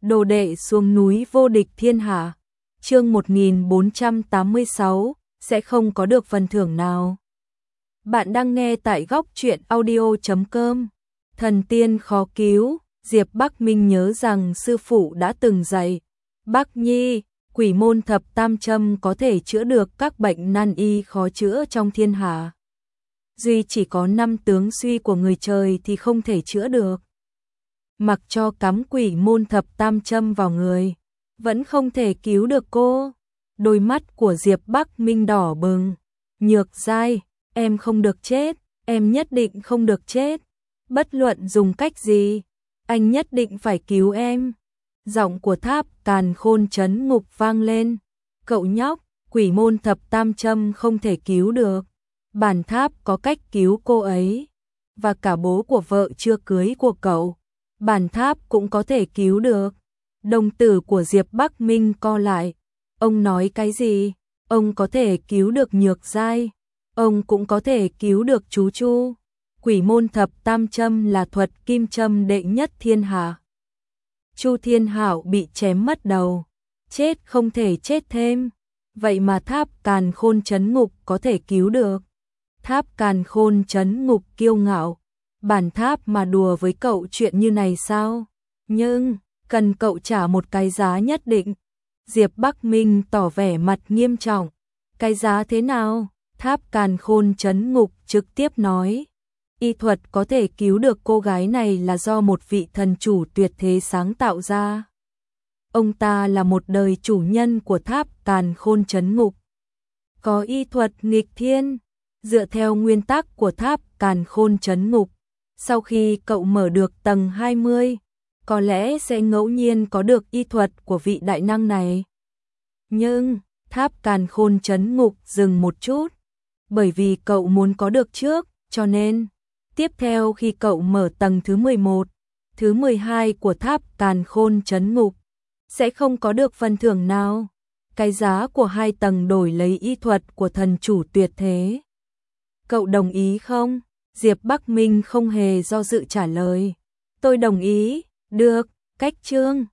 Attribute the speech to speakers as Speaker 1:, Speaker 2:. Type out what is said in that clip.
Speaker 1: Đồ đệ xuống núi vô địch thiên hạ. Chương 1486, sẽ không có được phần thưởng nào. Bạn đang nghe tại góc truyện audio.com. Thần tiên khó cứu, Diệp Bắc Minh nhớ rằng sư phụ đã từng dạy. Bắc Nhi, quỷ môn thập tam châm có thể chữa được các bệnh nan y khó chữa trong thiên hạ. Duy chỉ có 5 tướng suy của người trời thì không thể chữa được. Mặc cho cắm quỷ môn thập tam châm vào người, vẫn không thể cứu được cô. Đôi mắt của Diệp Bắc Minh đỏ bừng. Nhược Giai, em không được chết, em nhất định không được chết. Bất luận dùng cách gì, anh nhất định phải cứu em. Giọng của Tháp Càn Khôn trấn ngục vang lên. Cậu nhóc, quỷ môn thập tam châm không thể cứu được. Bản Tháp có cách cứu cô ấy. Và cả bố của vợ chưa cưới của cậu, Bản Tháp cũng có thể cứu được. Đồng tử của Diệp Bắc Minh co lại. Ông nói cái gì? Ông có thể cứu được Nhược Giai. Ông cũng có thể cứu được chú Chu. Quỷ môn thập tam châm là thuật kim châm đệ nhất thiên hạ. Chu Thiên Hạo bị chém mất đầu. Chết không thể chết thêm. Vậy mà Tháp Càn Khôn trấn ngục có thể cứu được. Tháp Càn Khôn trấn ngục kiêu ngạo. Bản Tháp mà đùa với cậu chuyện như này sao? Nhưng, cần cậu trả một cái giá nhất định. Diệp Bắc Minh tỏ vẻ mặt nghiêm trọng. Cái giá thế nào? Tháp Càn Khôn trấn ngục trực tiếp nói. Y thuật có thể cứu được cô gái này là do một vị thần chủ tuyệt thế sáng tạo ra. Ông ta là một đời chủ nhân của Tháp Càn Khôn trấn ngục. Có y thuật nghịch thiên. Dựa theo nguyên tắc của Tháp Càn Khôn trấn ngục, sau khi cậu mở được tầng 20, có lẽ sẽ ngẫu nhiên có được y thuật của vị đại năng này. Nhưng, Tháp Càn Khôn trấn ngục dừng một chút. Bởi vì cậu muốn có được trước, cho nên, tiếp theo khi cậu mở tầng thứ 11, thứ 12 của Tháp Càn Khôn trấn ngục, sẽ không có được phần thưởng nào. Cái giá của 2 tầng đổi lấy y thuật của thần chủ tuyệt thế. Cậu đồng ý không? Diệp Bắc Minh không hề do dự trả lời. Tôi đồng ý, được, cách chương.